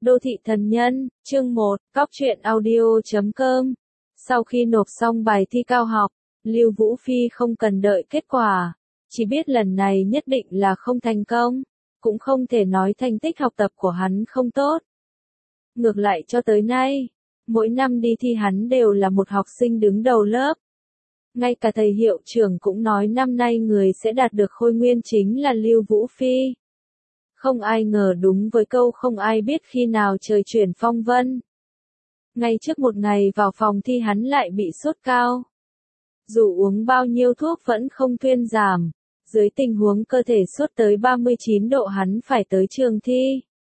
Đô thị thần nhân, chương 1, Cóc truyện audio.com. Sau khi nộp xong bài thi cao học, Lưu Vũ Phi không cần đợi kết quả, chỉ biết lần này nhất định là không thành công, cũng không thể nói thành tích học tập của hắn không tốt. Ngược lại cho tới nay, mỗi năm đi thi hắn đều là một học sinh đứng đầu lớp. Ngay cả thầy hiệu trưởng cũng nói năm nay người sẽ đạt được khôi nguyên chính là Lưu Vũ Phi. Không ai ngờ đúng với câu không ai biết khi nào trời chuyển phong vân. Ngay trước một ngày vào phòng thi hắn lại bị sốt cao. Dù uống bao nhiêu thuốc vẫn không thuyên giảm, dưới tình huống cơ thể sốt tới 39 độ hắn phải tới trường thi.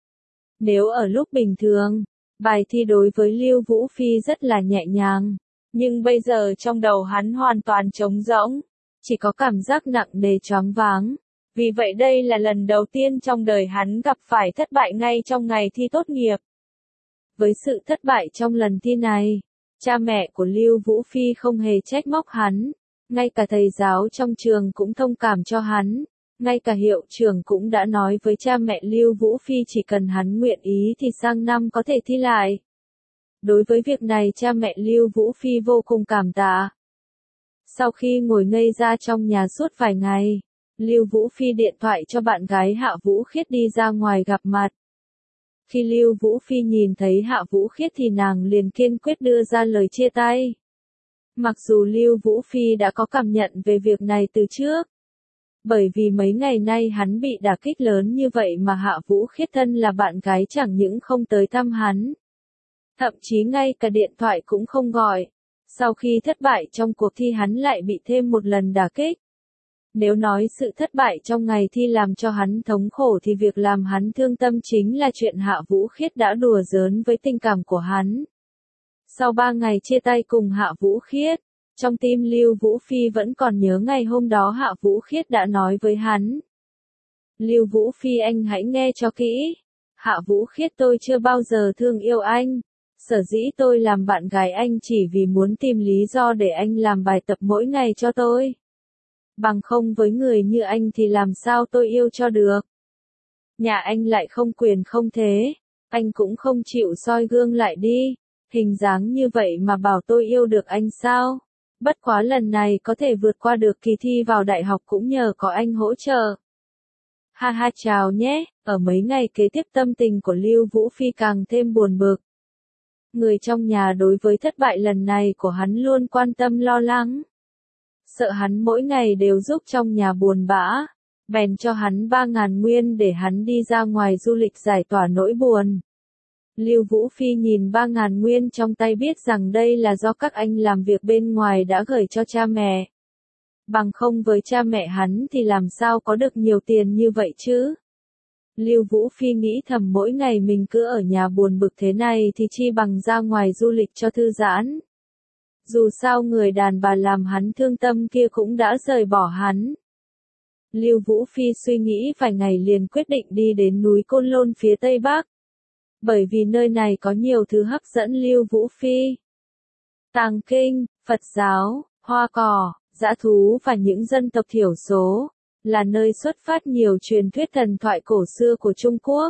Nếu ở lúc bình thường, bài thi đối với Lưu Vũ Phi rất là nhẹ nhàng, nhưng bây giờ trong đầu hắn hoàn toàn trống rỗng, chỉ có cảm giác nặng nề choáng váng. Vì vậy đây là lần đầu tiên trong đời hắn gặp phải thất bại ngay trong ngày thi tốt nghiệp. Với sự thất bại trong lần thi này, cha mẹ của Lưu Vũ Phi không hề trách móc hắn, ngay cả thầy giáo trong trường cũng thông cảm cho hắn, ngay cả hiệu trưởng cũng đã nói với cha mẹ Lưu Vũ Phi chỉ cần hắn nguyện ý thì sang năm có thể thi lại. Đối với việc này cha mẹ Lưu Vũ Phi vô cùng cảm tạ. Sau khi ngồi ngây ra trong nhà suốt vài ngày, Lưu Vũ Phi điện thoại cho bạn gái Hạ Vũ Khiết đi ra ngoài gặp mặt. Khi Lưu Vũ Phi nhìn thấy Hạ Vũ Khiết thì nàng liền kiên quyết đưa ra lời chia tay. Mặc dù Lưu Vũ Phi đã có cảm nhận về việc này từ trước. Bởi vì mấy ngày nay hắn bị đả kích lớn như vậy mà Hạ Vũ Khiết thân là bạn gái chẳng những không tới thăm hắn. Thậm chí ngay cả điện thoại cũng không gọi. Sau khi thất bại trong cuộc thi hắn lại bị thêm một lần đả kích. Nếu nói sự thất bại trong ngày thi làm cho hắn thống khổ thì việc làm hắn thương tâm chính là chuyện Hạ Vũ Khiết đã đùa giỡn với tình cảm của hắn. Sau 3 ngày chia tay cùng Hạ Vũ Khiết, trong tim Lưu Vũ Phi vẫn còn nhớ ngày hôm đó Hạ Vũ Khiết đã nói với hắn. Lưu Vũ Phi anh hãy nghe cho kỹ. Hạ Vũ Khiết tôi chưa bao giờ thương yêu anh. Sở dĩ tôi làm bạn gái anh chỉ vì muốn tìm lý do để anh làm bài tập mỗi ngày cho tôi. Bằng không với người như anh thì làm sao tôi yêu cho được. Nhà anh lại không quyền không thế, anh cũng không chịu soi gương lại đi, hình dáng như vậy mà bảo tôi yêu được anh sao? Bất quá lần này có thể vượt qua được kỳ thi vào đại học cũng nhờ có anh hỗ trợ. Ha ha chào nhé, ở mấy ngày kế tiếp tâm tình của Lưu Vũ Phi càng thêm buồn bực. Người trong nhà đối với thất bại lần này của hắn luôn quan tâm lo lắng. Sợ hắn mỗi ngày đều giúp trong nhà buồn bã, bèn cho hắn 3.000 nguyên để hắn đi ra ngoài du lịch giải tỏa nỗi buồn. Lưu Vũ Phi nhìn 3.000 nguyên trong tay biết rằng đây là do các anh làm việc bên ngoài đã gửi cho cha mẹ. Bằng không với cha mẹ hắn thì làm sao có được nhiều tiền như vậy chứ? Lưu Vũ Phi nghĩ thầm mỗi ngày mình cứ ở nhà buồn bực thế này thì chi bằng ra ngoài du lịch cho thư giãn. Dù sao người đàn bà làm hắn thương tâm kia cũng đã rời bỏ hắn. Lưu Vũ Phi suy nghĩ vài ngày liền quyết định đi đến núi Côn Lôn phía Tây Bắc. Bởi vì nơi này có nhiều thứ hấp dẫn Lưu Vũ Phi. Tàng kinh, Phật giáo, hoa cỏ, dã thú và những dân tộc thiểu số, là nơi xuất phát nhiều truyền thuyết thần thoại cổ xưa của Trung Quốc.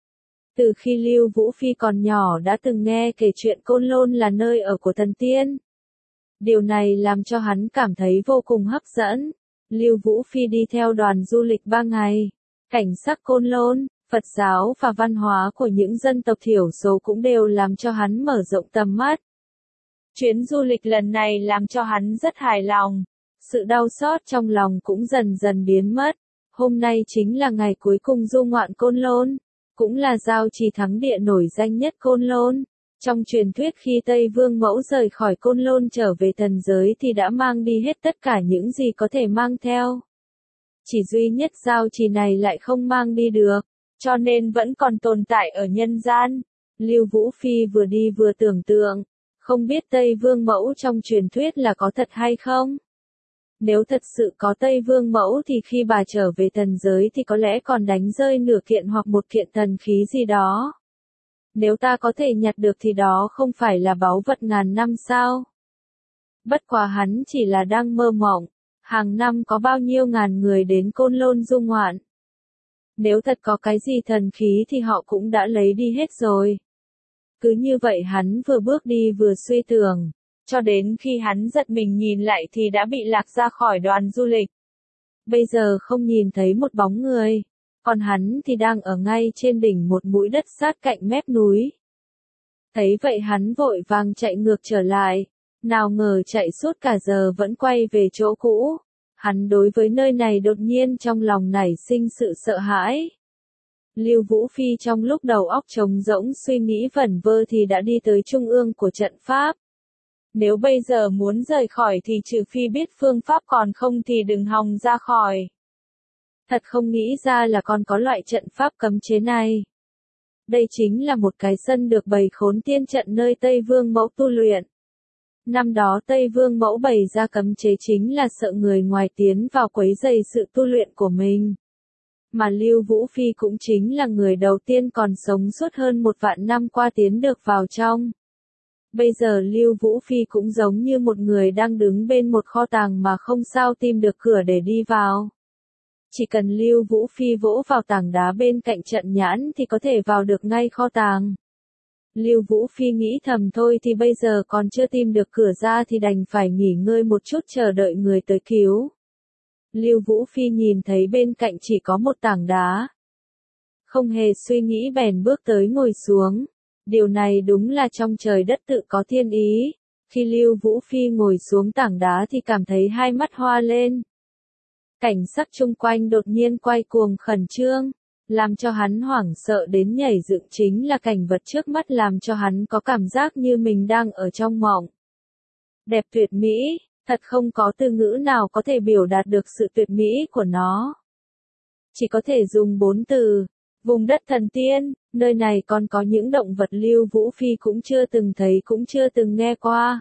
Từ khi Lưu Vũ Phi còn nhỏ đã từng nghe kể chuyện Côn Lôn là nơi ở của thần tiên. Điều này làm cho hắn cảm thấy vô cùng hấp dẫn. Lưu Vũ Phi đi theo đoàn du lịch 3 ngày. Cảnh sắc Côn Lôn, Phật giáo và văn hóa của những dân tộc thiểu số cũng đều làm cho hắn mở rộng tầm mắt. Chuyến du lịch lần này làm cho hắn rất hài lòng. Sự đau xót trong lòng cũng dần dần biến mất. Hôm nay chính là ngày cuối cùng du ngoạn Côn Lôn, cũng là giao trì thắng địa nổi danh nhất Côn Lôn. Trong truyền thuyết khi Tây Vương Mẫu rời khỏi Côn Lôn trở về thần giới thì đã mang đi hết tất cả những gì có thể mang theo. Chỉ duy nhất giao trì này lại không mang đi được, cho nên vẫn còn tồn tại ở nhân gian. Lưu Vũ Phi vừa đi vừa tưởng tượng, không biết Tây Vương Mẫu trong truyền thuyết là có thật hay không? Nếu thật sự có Tây Vương Mẫu thì khi bà trở về thần giới thì có lẽ còn đánh rơi nửa kiện hoặc một kiện thần khí gì đó. Nếu ta có thể nhặt được thì đó không phải là báu vật ngàn năm sao? Bất quá hắn chỉ là đang mơ mộng, hàng năm có bao nhiêu ngàn người đến Côn Lôn du ngoạn. Nếu thật có cái gì thần khí thì họ cũng đã lấy đi hết rồi. Cứ như vậy hắn vừa bước đi vừa suy tưởng, cho đến khi hắn giật mình nhìn lại thì đã bị lạc ra khỏi đoàn du lịch. Bây giờ không nhìn thấy một bóng người, còn hắn thì đang ở ngay trên đỉnh một mũi đất sát cạnh mép núi. Thấy vậy hắn vội vàng chạy ngược trở lại, nào ngờ chạy suốt cả giờ vẫn quay về chỗ cũ. Hắn đối với nơi này đột nhiên trong lòng nảy sinh sự sợ hãi. Lưu Vũ Phi trong lúc đầu óc trống rỗng suy nghĩ vẩn vơ thì đã đi tới trung ương của trận pháp. Nếu bây giờ muốn rời khỏi thì trừ phi biết phương pháp, còn không thì đừng hòng ra khỏi. Thật không nghĩ ra là còn có loại trận pháp cấm chế này. Đây chính là một cái sân được bày khốn tiên trận nơi Tây Vương Mẫu tu luyện. Năm đó Tây Vương Mẫu bày ra cấm chế chính là sợ người ngoài tiến vào quấy rầy sự tu luyện của mình. Mà Lưu Vũ Phi cũng chính là người đầu tiên còn sống suốt hơn 1.000 năm qua tiến được vào trong. Bây giờ Lưu Vũ Phi cũng giống như một người đang đứng bên một kho tàng mà không sao tìm được cửa để đi vào. Chỉ cần Lưu Vũ Phi vỗ vào tảng đá bên cạnh trận nhãn thì có thể vào được ngay kho tàng. Lưu Vũ Phi nghĩ thầm thôi thì bây giờ còn chưa tìm được cửa ra thì đành phải nghỉ ngơi một chút chờ đợi người tới cứu. Lưu Vũ Phi nhìn thấy bên cạnh chỉ có một tảng đá. Không hề suy nghĩ bèn bước tới ngồi xuống. Điều này đúng là trong trời đất tự có thiên ý. Khi Lưu Vũ Phi ngồi xuống tảng đá thì cảm thấy hai mắt hoa lên. Cảnh sắc chung quanh đột nhiên quay cuồng khẩn trương, làm cho hắn hoảng sợ đến nhảy dựng, chính là cảnh vật trước mắt làm cho hắn có cảm giác như mình đang ở trong mộng. Đẹp tuyệt mỹ, thật không có từ ngữ nào có thể biểu đạt được sự tuyệt mỹ của nó. Chỉ có thể dùng 4 từ, vùng đất thần tiên, nơi này còn có những động vật Lưu Vũ Phi cũng chưa từng thấy cũng chưa từng nghe qua.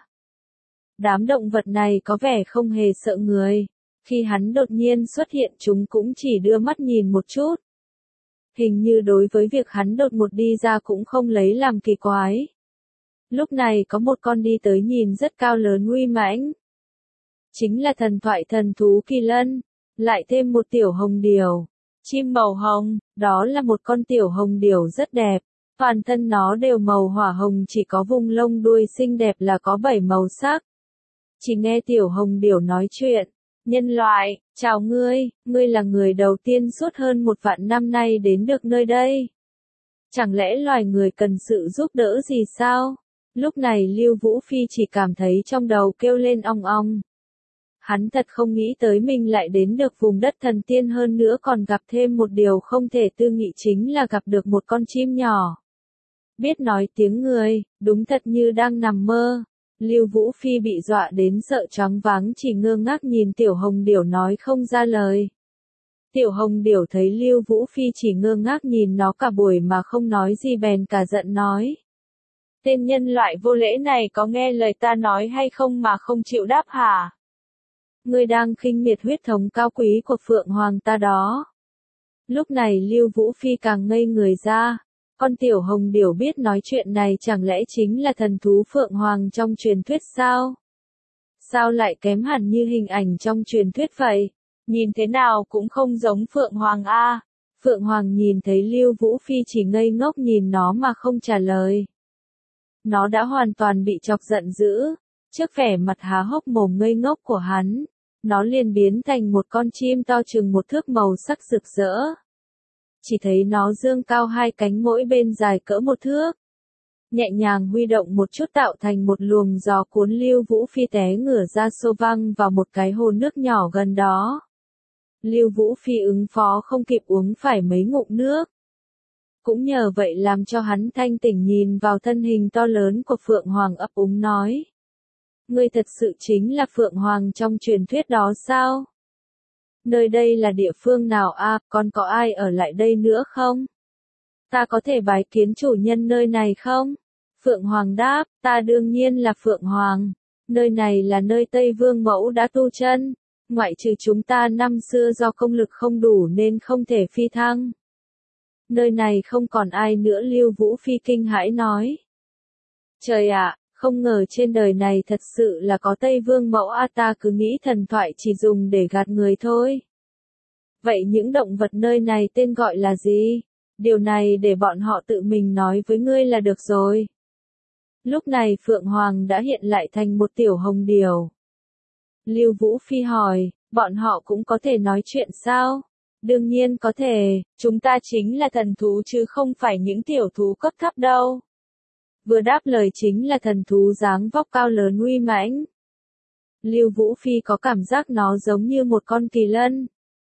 Đám động vật này có vẻ không hề sợ người. Khi hắn đột nhiên xuất hiện chúng cũng chỉ đưa mắt nhìn một chút. Hình như đối với việc hắn đột ngột đi ra cũng không lấy làm kỳ quái. Lúc này có một con đi tới nhìn rất cao lớn uy mãnh. Chính là thần thoại thần thú Kỳ Lân, lại thêm một tiểu hồng điểu. Chim màu hồng, đó là một con tiểu hồng điểu rất đẹp. Toàn thân nó đều màu hỏa hồng, chỉ có vùng lông đuôi xinh đẹp là có 7 màu sắc. Chỉ nghe tiểu hồng điểu nói chuyện. Nhân loại, chào ngươi, ngươi là người đầu tiên suốt hơn 1.000 năm nay đến được nơi đây. Chẳng lẽ loài người cần sự giúp đỡ gì sao? Lúc này Lưu Vũ Phi chỉ cảm thấy trong đầu kêu lên ong ong. Hắn thật không nghĩ tới mình lại đến được vùng đất thần tiên, hơn nữa còn gặp thêm một điều không thể tư nghị, chính là gặp được một con chim nhỏ. Biết nói tiếng người, đúng thật như đang nằm mơ. Lưu Vũ Phi bị dọa đến sợ choáng váng, chỉ ngơ ngác nhìn tiểu hồng điểu nói không ra lời. Tiểu hồng điểu thấy Lưu Vũ Phi chỉ ngơ ngác nhìn nó cả buổi mà không nói gì bèn cả giận nói. Tên nhân loại vô lễ này có nghe lời ta nói hay không mà không chịu đáp hả? Ngươi đang khinh miệt huyết thống cao quý của Phượng Hoàng ta đó. Lúc này Lưu Vũ Phi càng ngây người ra. Con tiểu hồng điểu biết nói chuyện này chẳng lẽ chính là thần thú Phượng Hoàng trong truyền thuyết sao? Sao lại kém hẳn như hình ảnh trong truyền thuyết vậy? Nhìn thế nào cũng không giống Phượng Hoàng a. Phượng Hoàng nhìn thấy Lưu Vũ Phi chỉ ngây ngốc nhìn nó mà không trả lời. Nó đã hoàn toàn bị chọc giận dữ. Trước vẻ mặt há hốc mồm ngây ngốc của hắn, nó liền biến thành một con chim to chừng 1 thước màu sắc rực rỡ. Chỉ thấy nó dương cao 2 cánh mỗi bên dài cỡ 1 thước. Nhẹ nhàng huy động một chút tạo thành một luồng gió cuốn Lưu Vũ Phi té ngửa ra xô văng vào một cái hồ nước nhỏ gần đó. Lưu Vũ Phi ứng phó không kịp uống phải mấy ngụm nước. Cũng nhờ vậy làm cho hắn thanh tỉnh, nhìn vào thân hình to lớn của Phượng Hoàng ấp úng nói. Ngươi thật sự chính là Phượng Hoàng trong truyền thuyết đó sao? Nơi đây là địa phương nào a? Còn có ai ở lại đây nữa không? Ta có thể bái kiến chủ nhân nơi này không? Phượng Hoàng đáp, ta đương nhiên là Phượng Hoàng. Nơi này là nơi Tây Vương Mẫu đã tu chân. Ngoại trừ chúng ta năm xưa do công lực không đủ nên không thể phi thăng. Nơi này không còn ai nữa, Lưu Vũ Phi kinh hãi nói. Trời ạ, không ngờ trên đời này thật sự là có Tây Vương Mẫu a, ta cứ nghĩ thần thoại chỉ dùng để gạt người thôi. Vậy những động vật nơi này tên gọi là gì? Điều này để bọn họ tự mình nói với ngươi là được rồi. Lúc này Phượng Hoàng đã hiện lại thành một tiểu hồng điểu. Lưu Vũ Phi hỏi, bọn họ cũng có thể nói chuyện sao? Đương nhiên có thể, chúng ta chính là thần thú chứ không phải những tiểu thú cấp thấp đâu. Vừa đáp lời chính là thần thú dáng vóc cao lớn uy mãnh. Lưu Vũ Phi có cảm giác nó giống như một con kỳ lân.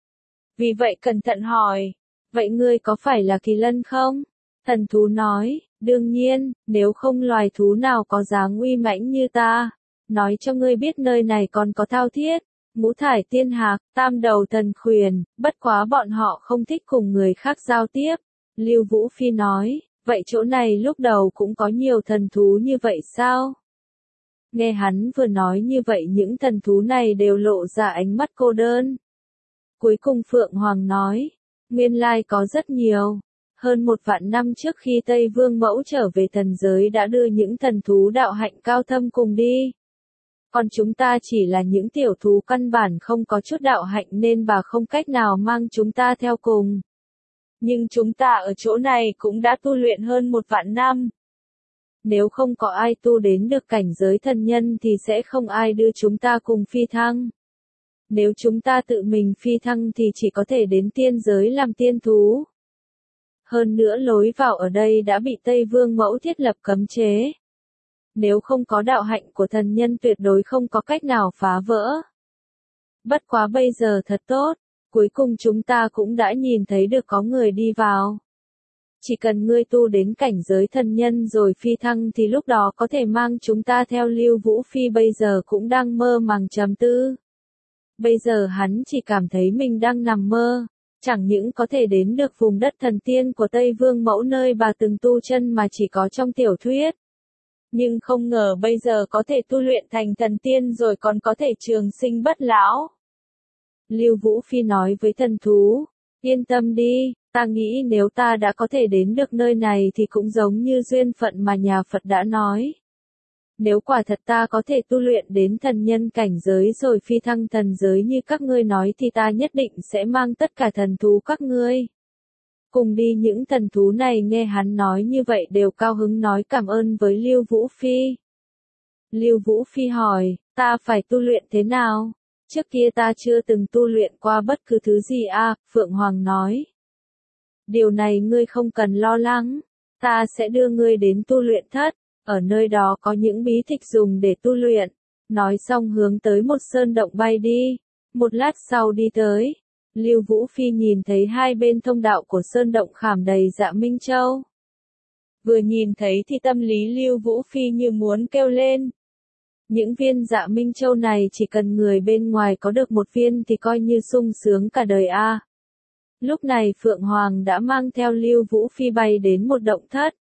Vì vậy cẩn thận hỏi, vậy ngươi có phải là kỳ lân không? Thần thú nói, đương nhiên, nếu không loài thú nào có dáng uy mãnh như ta. Nói cho ngươi biết nơi này còn có Thao Thiết, Ngũ Thải Tiên Hạc, Tam Đầu Thần Khuyển, bất quá bọn họ không thích cùng người khác giao tiếp. Lưu Vũ Phi nói, vậy chỗ này lúc đầu cũng có nhiều thần thú như vậy sao? Nghe hắn vừa nói như vậy những thần thú này đều lộ ra ánh mắt cô đơn. Cuối cùng Phượng Hoàng nói, nguyên lai có rất nhiều. Hơn 1.000 năm trước khi Tây Vương Mẫu trở về thần giới đã đưa những thần thú đạo hạnh cao thâm cùng đi. Còn chúng ta chỉ là những tiểu thú căn bản không có chút đạo hạnh nên bà không cách nào mang chúng ta theo cùng. Nhưng chúng ta ở chỗ này cũng đã tu luyện hơn 1.000 năm. Nếu không có ai tu đến được cảnh giới thần nhân thì sẽ không ai đưa chúng ta cùng phi thăng. Nếu chúng ta tự mình phi thăng thì chỉ có thể đến tiên giới làm tiên thú. Hơn nữa lối vào ở đây đã bị Tây Vương Mẫu thiết lập cấm chế. Nếu không có đạo hạnh của thần nhân tuyệt đối không có cách nào phá vỡ. Bất quá bây giờ thật tốt, cuối cùng chúng ta cũng đã nhìn thấy được có người đi vào. Chỉ cần ngươi tu đến cảnh giới thần nhân rồi phi thăng thì lúc đó có thể mang chúng ta theo. Lưu Vũ Phi bây giờ cũng đang mơ màng trầm tư. Bây giờ hắn chỉ cảm thấy mình đang nằm mơ, chẳng những có thể đến được vùng đất thần tiên của Tây Vương Mẫu nơi bà từng tu chân mà chỉ có trong tiểu thuyết. Nhưng không ngờ bây giờ có thể tu luyện thành thần tiên rồi còn có thể trường sinh bất lão. Lưu Vũ Phi nói với thần thú, yên tâm đi, ta nghĩ nếu ta đã có thể đến được nơi này thì cũng giống như duyên phận mà nhà Phật đã nói. Nếu quả thật ta có thể tu luyện đến thần nhân cảnh giới rồi phi thăng thần giới như các ngươi nói thì ta nhất định sẽ mang tất cả thần thú các ngươi. Cùng đi những thần thú này nghe hắn nói như vậy đều cao hứng nói cảm ơn với Lưu Vũ Phi. Lưu Vũ Phi hỏi, ta phải tu luyện thế nào? Trước kia ta chưa từng tu luyện qua bất cứ thứ gì à, Phượng Hoàng nói. Điều này ngươi không cần lo lắng, ta sẽ đưa ngươi đến tu luyện thất, ở nơi đó có những bí tịch dùng để tu luyện. Nói xong hướng tới một sơn động bay đi, một lát sau đi tới. Lưu Vũ Phi nhìn thấy hai bên thông đạo của sơn động khảm đầy dạ Minh Châu. Vừa nhìn thấy thì tâm lý Lưu Vũ Phi như muốn kêu lên. Những viên dạ Minh Châu này chỉ cần người bên ngoài có được một viên thì coi như sung sướng cả đời a. Lúc này Phượng Hoàng đã mang theo Lưu Vũ Phi bay đến một động thất.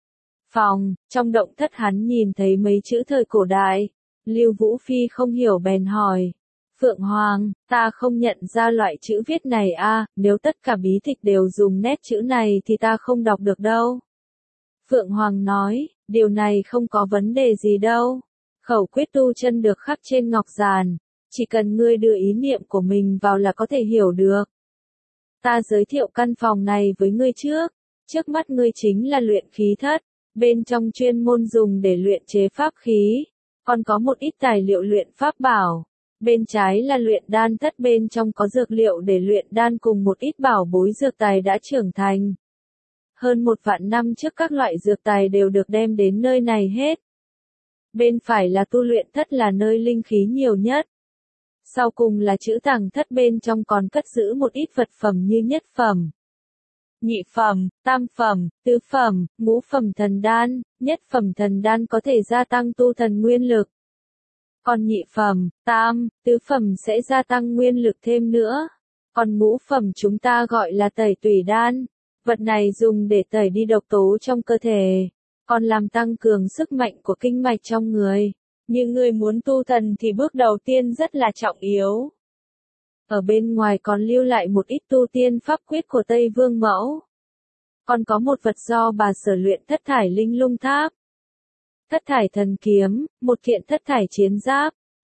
Trong động thất hắn nhìn thấy mấy chữ thời cổ đại. Lưu Vũ Phi không hiểu bèn hỏi. Phượng Hoàng, ta không nhận ra loại chữ viết này a, nếu tất cả bí tịch đều dùng nét chữ này thì ta không đọc được đâu. Phượng Hoàng nói, điều này không có vấn đề gì đâu. Khẩu quyết tu chân được khắc trên ngọc giản, chỉ cần ngươi đưa ý niệm của mình vào là có thể hiểu được. Ta giới thiệu căn phòng này với ngươi trước mắt ngươi chính là luyện khí thất, bên trong chuyên môn dùng để luyện chế pháp khí, còn có một ít tài liệu luyện pháp bảo. Bên trái là luyện đan thất, bên trong có dược liệu để luyện đan cùng một ít bảo bối dược tài đã trưởng thành. Hơn 1.000 năm trước các loại dược tài đều được đem đến nơi này hết. Bên phải là tu luyện thất là nơi linh khí nhiều nhất. Sau cùng là trữ tàng thất, bên trong còn cất giữ một ít vật phẩm như nhất phẩm, nhị phẩm, tam phẩm, tứ phẩm, ngũ phẩm thần đan. Nhất phẩm thần đan có thể gia tăng tu thần nguyên lực. Còn nhị phẩm, tam, tứ phẩm sẽ gia tăng nguyên lực thêm nữa. Còn ngũ phẩm chúng ta gọi là tẩy tủy đan. Vật này dùng để tẩy đi độc tố trong cơ thể, còn làm tăng cường sức mạnh của kinh mạch trong người. Nhưng người muốn tu thần thì bước đầu tiên rất là trọng yếu. Ở bên ngoài còn lưu lại một ít tu tiên pháp quyết của Tây Vương Mẫu. Còn có một vật do bà sở luyện, thất thải linh lung tháp, thất thải thần kiếm, một kiện thất thải chiến giáp,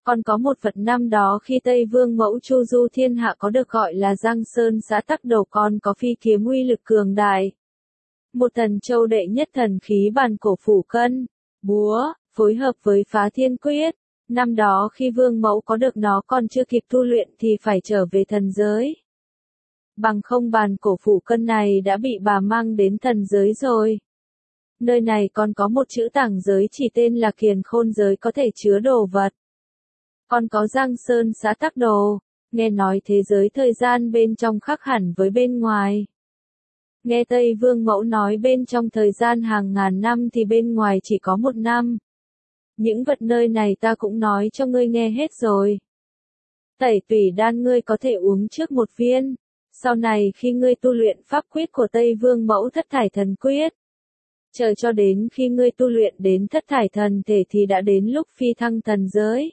Còn có một vật năm đó khi Tây Vương Mẫu chu du thiên hạ có được gọi là Giang Sơn Xã Tắc Đồ, còn có phi kiếm uy lực cường đại. Một thần châu đệ nhất thần khí bàn cổ phủ cân, búa, phối hợp với phá thiên quyết. Năm đó khi Vương Mẫu có được nó còn chưa kịp tu luyện thì phải trở về thần giới. Bằng không bàn cổ phủ cân này đã bị bà mang đến thần giới rồi. Nơi này còn có một chữ tàng giới chỉ tên là Kiền Khôn giới có thể chứa đồ vật. Còn có Giang Sơn Xã Tắc Đồ, nghe nói thế giới thời gian bên trong khác hẳn với bên ngoài. Nghe Tây Vương Mẫu nói bên trong thời gian hàng ngàn năm thì bên ngoài chỉ có một năm. Những vật nơi này ta cũng nói cho ngươi nghe hết rồi. Tẩy tùy đan ngươi có thể uống trước một viên, sau này khi ngươi tu luyện pháp quyết của Tây Vương Mẫu Thất Thải Thần Quyết, chờ cho đến khi ngươi tu luyện đến Thất Thải Thần Thể thì đã đến lúc phi thăng thần giới.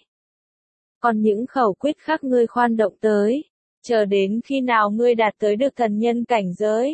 Còn những khẩu quyết khác ngươi khoan động tới, chờ đến khi nào ngươi đạt tới được thần nhân cảnh giới.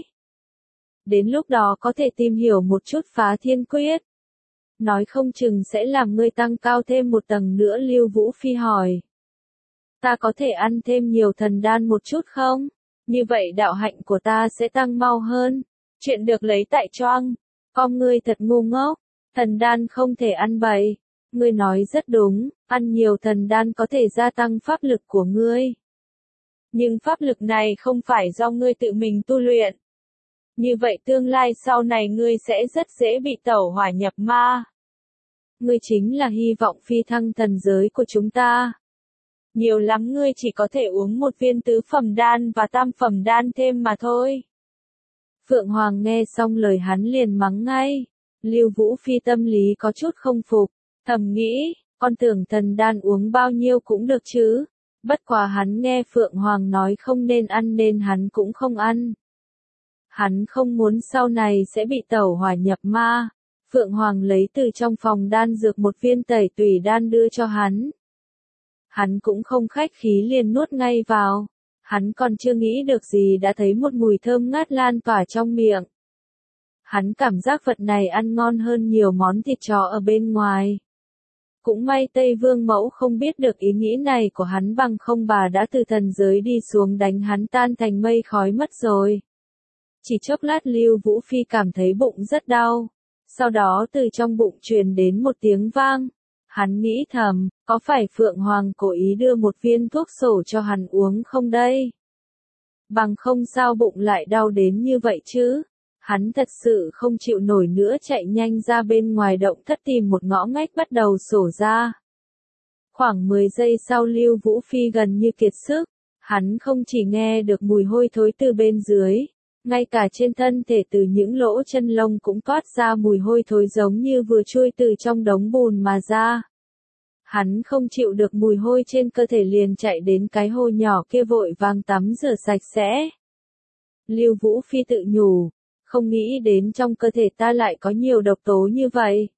Đến lúc đó có thể tìm hiểu một chút phá thiên quyết. Nói không chừng sẽ làm ngươi tăng cao thêm một tầng nữa. Lưu Vũ Phi hỏi. Ta có thể ăn thêm nhiều thần đan một chút không? Như vậy đạo hạnh của ta sẽ tăng mau hơn. Chuyện được lấy tại Choang. Con ngươi thật ngu ngốc. Thần đan không thể ăn bậy. Ngươi nói rất đúng, ăn nhiều thần đan có thể gia tăng pháp lực của ngươi. Nhưng pháp lực này không phải do ngươi tự mình tu luyện. Như vậy tương lai sau này ngươi sẽ rất dễ bị tẩu hỏa nhập ma. Ngươi chính là hy vọng phi thăng thần giới của chúng ta. Nhiều lắm ngươi chỉ có thể uống một viên tứ phẩm đan và tam phẩm đan thêm mà thôi. Phượng Hoàng nghe xong lời hắn liền mắng ngay. Lưu Vũ Phi tâm lý có chút không phục, thầm nghĩ, con tưởng thần đan uống bao nhiêu cũng được chứ. Bất quá hắn nghe Phượng Hoàng nói không nên ăn nên hắn cũng không ăn. Hắn không muốn sau này sẽ bị tẩu hỏa nhập ma. Phượng Hoàng lấy từ trong phòng đan dược một viên tẩy tùy đan đưa cho hắn. Hắn cũng không khách khí liền nuốt ngay vào. Hắn còn chưa nghĩ được gì đã thấy một mùi thơm ngát lan tỏa trong miệng. Hắn cảm giác vật này ăn ngon hơn nhiều món thịt chó ở bên ngoài. Cũng may Tây Vương Mẫu không biết được ý nghĩ này của hắn, bằng không bà đã từ thần giới đi xuống đánh hắn tan thành mây khói mất rồi. Chỉ chốc lát Lưu Vũ Phi cảm thấy bụng rất đau. Sau đó từ trong bụng truyền đến một tiếng vang. Hắn nghĩ thầm, có phải Phượng Hoàng cố ý đưa một viên thuốc sổ cho hắn uống không đây? Bằng không sao bụng lại đau đến như vậy chứ? Hắn thật sự không chịu nổi nữa, chạy nhanh ra bên ngoài động thất tìm một ngõ ngách bắt đầu sổ ra. Khoảng 10 giây sau Lưu Vũ Phi gần như kiệt sức. Hắn không chỉ nghe được mùi hôi thối từ bên dưới. Ngay cả trên thân thể từ những lỗ chân lông cũng toát ra mùi hôi thối giống như vừa trôi từ trong đống bùn mà ra. Hắn không chịu được mùi hôi trên cơ thể liền chạy đến cái hồ nhỏ kia vội vàng tắm rửa sạch sẽ. Lưu Vũ Phi tự nhủ, không nghĩ đến trong cơ thể ta lại có nhiều độc tố như vậy.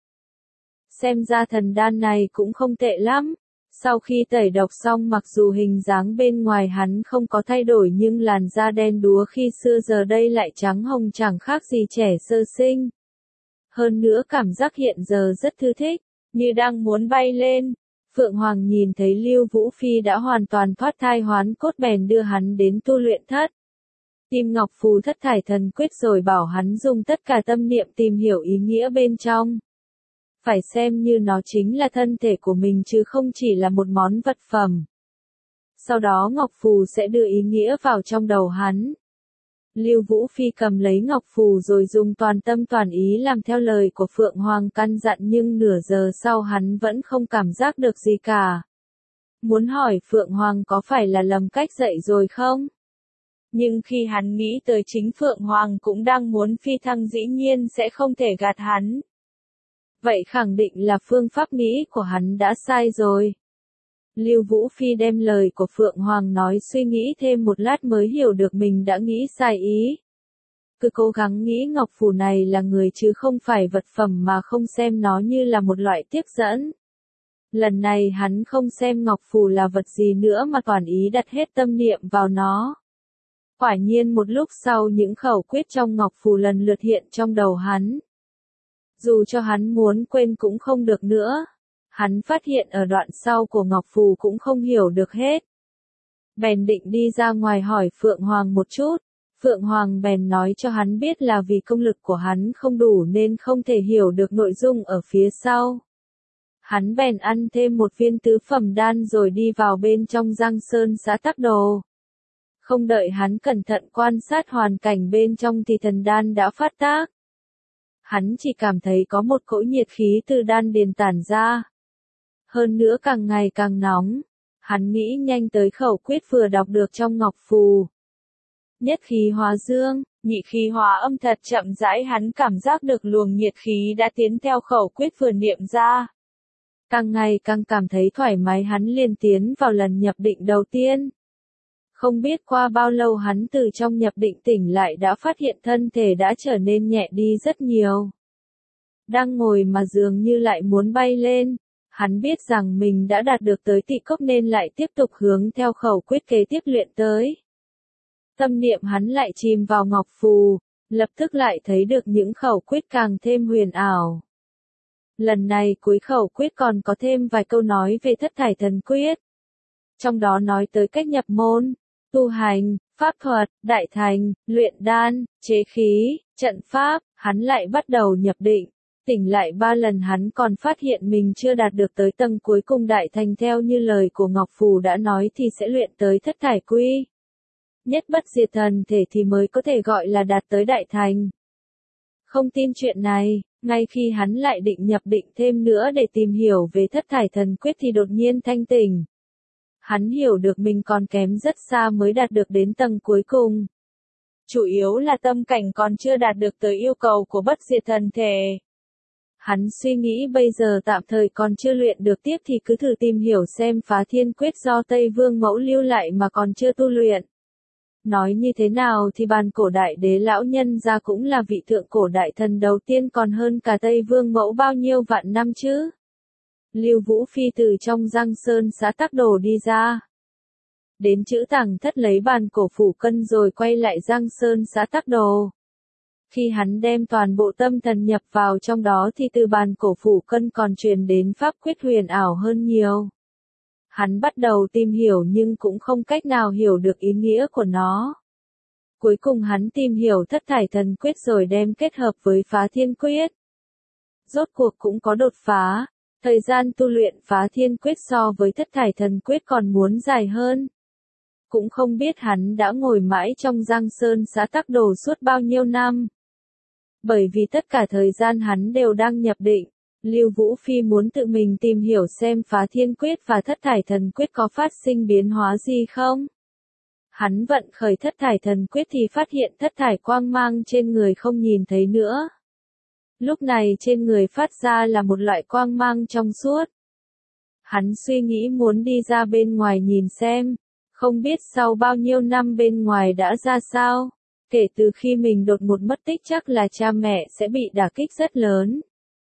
Xem ra thần đan này cũng không tệ lắm. Sau khi tẩy độc xong, mặc dù hình dáng bên ngoài hắn không có thay đổi nhưng làn da đen đúa khi xưa giờ đây lại trắng hồng chẳng khác gì trẻ sơ sinh. Hơn nữa cảm giác hiện giờ rất thư thích, như đang muốn bay lên. Phượng Hoàng nhìn thấy Lưu Vũ Phi đã hoàn toàn thoát thai hoán cốt bèn đưa hắn đến tu luyện thất. Tìm Ngọc Phù Thất Thải Thần Quyết rồi bảo hắn dùng tất cả tâm niệm tìm hiểu ý nghĩa bên trong. Phải xem như nó chính là thân thể của mình chứ không chỉ là một món vật phẩm. Sau đó Ngọc Phù sẽ đưa ý nghĩa vào trong đầu hắn. Lưu Vũ Phi cầm lấy Ngọc Phù rồi dùng toàn tâm toàn ý làm theo lời của Phượng Hoàng căn dặn, nhưng nửa giờ sau hắn vẫn không cảm giác được gì cả. Muốn hỏi Phượng Hoàng có phải là lầm cách dạy rồi không? Nhưng khi hắn nghĩ tới chính Phượng Hoàng cũng đang muốn phi thăng dĩ nhiên sẽ không thể gạt hắn. Vậy khẳng định là phương pháp nghĩ của hắn đã sai rồi. Lưu Vũ Phi đem lời của Phượng Hoàng nói suy nghĩ thêm một lát mới hiểu được mình đã nghĩ sai ý. Cứ cố gắng nghĩ Ngọc Phù này là người chứ không phải vật phẩm mà không xem nó như là một loại tiếp dẫn. Lần này hắn không xem Ngọc Phù là vật gì nữa mà toàn ý đặt hết tâm niệm vào nó. Quả nhiên một lúc sau những khẩu quyết trong Ngọc Phù lần lượt hiện trong đầu hắn. Dù cho hắn muốn quên cũng không được nữa. Hắn phát hiện ở đoạn sau của Ngọc Phù cũng không hiểu được hết. Bèn định đi ra ngoài hỏi Phượng Hoàng một chút. Phượng Hoàng bèn nói cho hắn biết là vì công lực của hắn không đủ nên không thể hiểu được nội dung ở phía sau. Hắn bèn ăn thêm một viên tứ phẩm đan rồi đi vào bên trong Giang Sơn xã Tắc Đồ. Không đợi hắn cẩn thận quan sát hoàn cảnh bên trong thì thần đan đã phát tác. Hắn chỉ cảm thấy có một cỗ nhiệt khí từ đan điền tản ra. Hơn nữa càng ngày càng nóng. Hắn nghĩ nhanh tới khẩu quyết vừa đọc được trong Ngọc Phù. Nhất khí hóa dương, nhị khí hóa âm, thật chậm rãi hắn cảm giác được luồng nhiệt khí đã tiến theo khẩu quyết vừa niệm ra. Càng ngày càng cảm thấy thoải mái, hắn liền tiến vào lần nhập định đầu tiên. Không biết qua bao lâu hắn từ trong nhập định tỉnh lại đã phát hiện thân thể đã trở nên nhẹ đi rất nhiều. Đang ngồi mà dường như lại muốn bay lên. Hắn biết rằng mình đã đạt được tới tị cốc nên lại tiếp tục hướng theo khẩu quyết kế tiếp luyện tới. Tâm niệm hắn lại chìm vào Ngọc Phù, lập tức lại thấy được những khẩu quyết càng thêm huyền ảo. Lần này cuối khẩu quyết còn có thêm vài câu nói về thất thải thần quyết. Trong đó nói tới cách nhập môn, tu hành, pháp thuật, đại thành, luyện đan, chế khí, trận pháp, hắn lại bắt đầu nhập định. Tỉnh lại 3 lần hắn còn phát hiện mình chưa đạt được tới tầng cuối cùng đại thành theo như lời của Ngọc Phù đã nói thì sẽ luyện tới thất thải quy. Nhất bất diệt thần thể thì mới có thể gọi là đạt tới đại thành. Không tin chuyện này, ngay khi hắn lại định nhập định thêm nữa để tìm hiểu về thất thải thần quyết thì đột nhiên thanh tỉnh. Hắn hiểu được mình còn kém rất xa mới đạt được đến tầng cuối cùng. Chủ yếu là tâm cảnh còn chưa đạt được tới yêu cầu của bất diệt thần thể. Hắn suy nghĩ bây giờ tạm thời còn chưa luyện được tiếp thì cứ thử tìm hiểu xem Phá Thiên Quyết do Tây Vương Mẫu lưu lại mà còn chưa tu luyện. Nói như thế nào thì bàn cổ đại đế lão nhân ra cũng là vị thượng cổ đại thần đầu tiên còn hơn cả Tây Vương Mẫu bao nhiêu vạn năm chứ. Lưu Vũ Phi từ trong Giang Sơn xã Tắc Đồ đi ra. Đến chữ Tàng Thất lấy bàn cổ phủ cân rồi quay lại Giang Sơn xã Tắc Đồ. Khi hắn đem toàn bộ tâm thần nhập vào trong đó thì từ bàn cổ phủ cân còn truyền đến pháp quyết huyền ảo hơn nhiều. Hắn bắt đầu tìm hiểu nhưng cũng không cách nào hiểu được ý nghĩa của nó. Cuối cùng hắn tìm hiểu thất thải thần quyết rồi đem kết hợp với Phá Thiên Quyết. Rốt cuộc cũng có đột phá, thời gian tu luyện Phá Thiên Quyết so với thất thải thần quyết còn muốn dài hơn. Cũng không biết hắn đã ngồi mãi trong Giang Sơn xã Tắc Đồ suốt bao nhiêu năm. Bởi vì tất cả thời gian hắn đều đang nhập định, Lưu Vũ Phi muốn tự mình tìm hiểu xem Phá Thiên Quyết và thất thải thần quyết có phát sinh biến hóa gì không. Hắn vận khởi thất thải thần quyết thì phát hiện thất thải quang mang trên người không nhìn thấy nữa. Lúc này trên người phát ra là một loại quang mang trong suốt. Hắn suy nghĩ muốn đi ra bên ngoài nhìn xem, không biết sau bao nhiêu năm bên ngoài đã ra sao. Kể từ khi mình đột ngột mất tích chắc là cha mẹ sẽ bị đả kích rất lớn.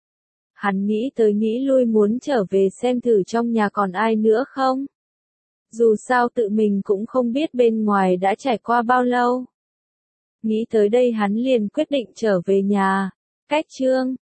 Hắn nghĩ tới nghĩ lui muốn trở về xem thử trong nhà còn ai nữa không. Dù sao tự mình cũng không biết bên ngoài đã trải qua bao lâu. Nghĩ tới đây hắn liền quyết định trở về nhà. Cách chương